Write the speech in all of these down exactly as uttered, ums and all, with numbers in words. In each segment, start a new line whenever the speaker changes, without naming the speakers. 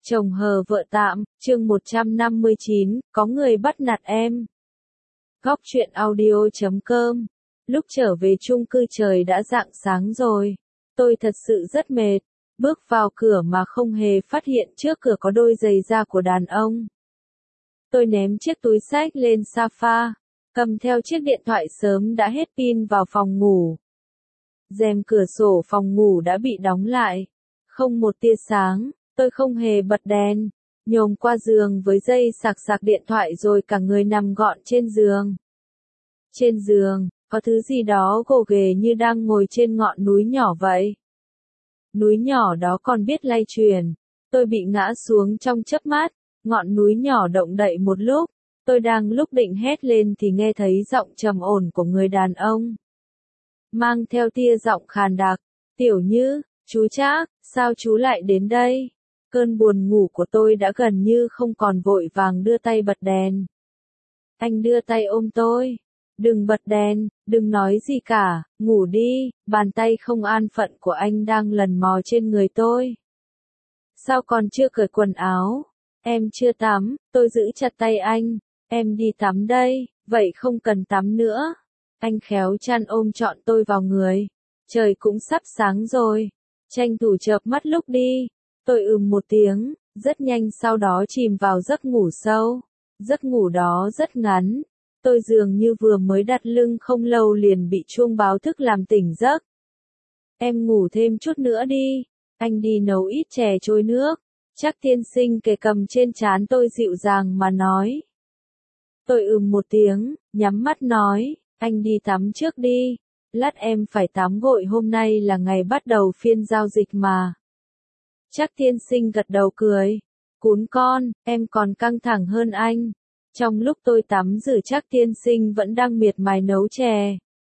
Chồng hờ vợ tạm, chương một trăm năm mươi chín, có người bắt nạt em. Góc truyện audio chấm com. Lúc trở về chung cư trời đã rạng sáng rồi. Tôi thật sự rất mệt. Bước vào cửa mà không hề phát hiện trước cửa có đôi giày da của đàn ông. Tôi ném chiếc túi xách lên sofa, cầm theo chiếc điện thoại sớm đã hết pin vào phòng ngủ. Rèm cửa sổ phòng ngủ đã bị đóng lại. Không một tia sáng. Tôi không hề bật đèn, nhổm qua giường với dây sạc sạc điện thoại rồi cả người nằm gọn trên giường. Trên giường, có thứ gì đó gồ ghề như đang ngồi trên ngọn núi nhỏ vậy. Núi nhỏ đó còn biết lay chuyển. Tôi bị ngã xuống trong chớp mắt, ngọn núi nhỏ động đậy một lúc. Tôi đang lúc định hét lên thì nghe thấy giọng trầm ổn của người đàn ông. Mang theo tia giọng khàn đặc, "Tiểu Như, chú Trác, sao chú lại đến đây?" Cơn buồn ngủ của tôi đã gần như không còn, vội vàng đưa tay bật đèn. Anh đưa tay ôm tôi. "Đừng bật đèn, đừng nói gì cả, ngủ đi." Bàn tay không an phận của anh đang lần mò trên người tôi. "Sao còn chưa cởi quần áo?" "Em chưa tắm." Tôi giữ chặt tay anh. "Em đi tắm đây." "Vậy không cần tắm nữa." Anh khéo chăn ôm trọn tôi vào người. "Trời cũng sắp sáng rồi. Tranh thủ chợp mắt lúc đi." Tôi ừm một tiếng, rất nhanh sau đó chìm vào giấc ngủ sâu. Giấc ngủ đó rất ngắn. Tôi dường như vừa mới đặt lưng không lâu liền bị chuông báo thức làm tỉnh giấc. "Em ngủ thêm chút nữa đi. Anh đi nấu ít chè trôi nước." Trác tiên sinh kề cầm trên trán tôi dịu dàng mà nói. Tôi ừm một tiếng, nhắm mắt nói, "Anh đi tắm trước đi. Lát em phải tắm gội, hôm nay là ngày bắt đầu phiên giao dịch mà." Trác tiên sinh gật đầu cười. "Cún con, em còn căng thẳng hơn anh." Trong lúc tôi tắm rửa, Trác tiên sinh vẫn đang miệt mài nấu chè.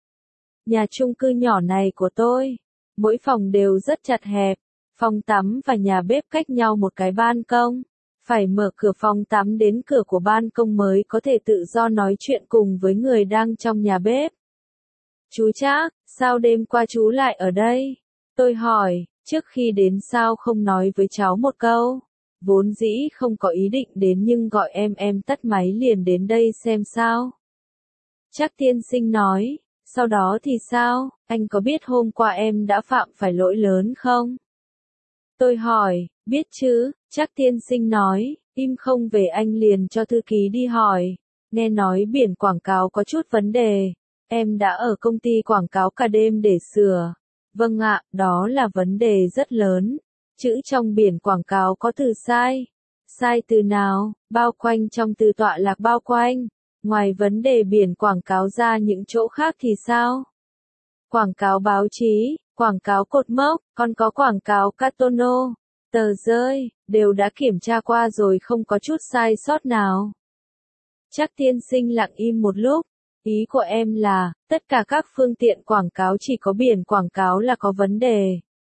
Nhà chung cư nhỏ này của tôi, mỗi phòng đều rất chật hẹp. Phòng tắm và nhà bếp cách nhau một cái ban công. Phải mở cửa phòng tắm đến cửa của ban công mới có thể tự do nói chuyện cùng với người đang trong nhà bếp. "Chú Trác, sao đêm qua chú lại ở đây?" Tôi hỏi. "Trước khi đến sao không nói với cháu một câu?" "Vốn dĩ không có ý định đến nhưng gọi em em tắt máy liền đến đây xem sao." Trác tiên sinh nói. "Sau đó thì sao? Anh có biết hôm qua em đã phạm phải lỗi lớn không?" Tôi hỏi. "Biết chứ." Trác tiên sinh nói. Im không về anh liền cho thư ký đi hỏi. "Nghe nói biển quảng cáo có chút vấn đề. Em đã ở công ty quảng cáo cả đêm để sửa." "Vâng ạ, đó là vấn đề rất lớn. Chữ trong biển quảng cáo có từ sai." "Sai từ nào?" "Bao quanh trong từ tọa lạc bao quanh. Ngoài vấn đề biển quảng cáo ra những chỗ khác thì sao?" "Quảng cáo báo chí, quảng cáo cột mốc, còn có quảng cáo cartono, tờ rơi, đều đã kiểm tra qua rồi, không có chút sai sót nào." Trác tiên sinh lặng im một lúc. "Ý của em là, tất cả các phương tiện quảng cáo chỉ có biển quảng cáo là có vấn đề."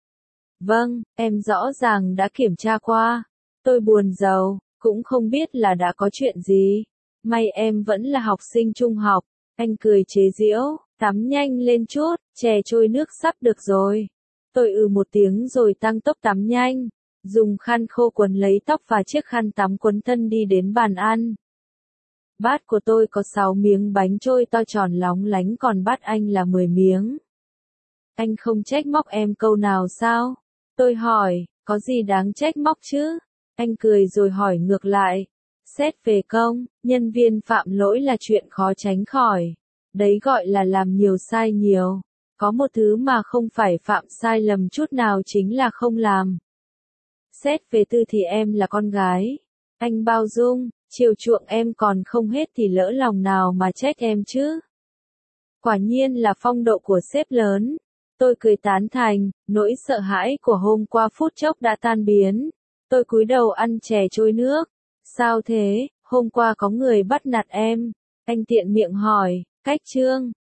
"Vâng, em rõ ràng đã kiểm tra qua." Tôi buồn rầu, cũng không biết là đã có chuyện gì. "May em vẫn là học sinh trung học." Anh cười chế giễu. "Tắm nhanh lên chút, chè trôi nước sắp được rồi." Tôi ừ một tiếng rồi tăng tốc tắm nhanh. Dùng khăn khô quấn lấy tóc và chiếc khăn tắm quấn thân đi đến bàn ăn. Bát của tôi có sáu miếng bánh trôi to tròn lóng lánh, còn bát anh là mười miếng. "Anh không trách móc em câu nào sao?" Tôi hỏi. "Có gì đáng trách móc chứ?" Anh cười rồi hỏi ngược lại. "Xét về công, nhân viên phạm lỗi là chuyện khó tránh khỏi. Đấy gọi là làm nhiều sai nhiều. Có một thứ mà không phải phạm sai lầm chút nào chính là không làm. Xét về tư thì em là con gái. Anh bao dung, chiều chuộng em còn không hết thì lỡ lòng nào mà trách em chứ." Quả nhiên là phong độ của sếp lớn. Tôi cười tán thành, nỗi sợ hãi của hôm qua phút chốc đã tan biến. Tôi cúi đầu ăn chè trôi nước. "Sao thế, hôm qua có người bắt nạt em?" Anh tiện miệng hỏi. "Cách trương,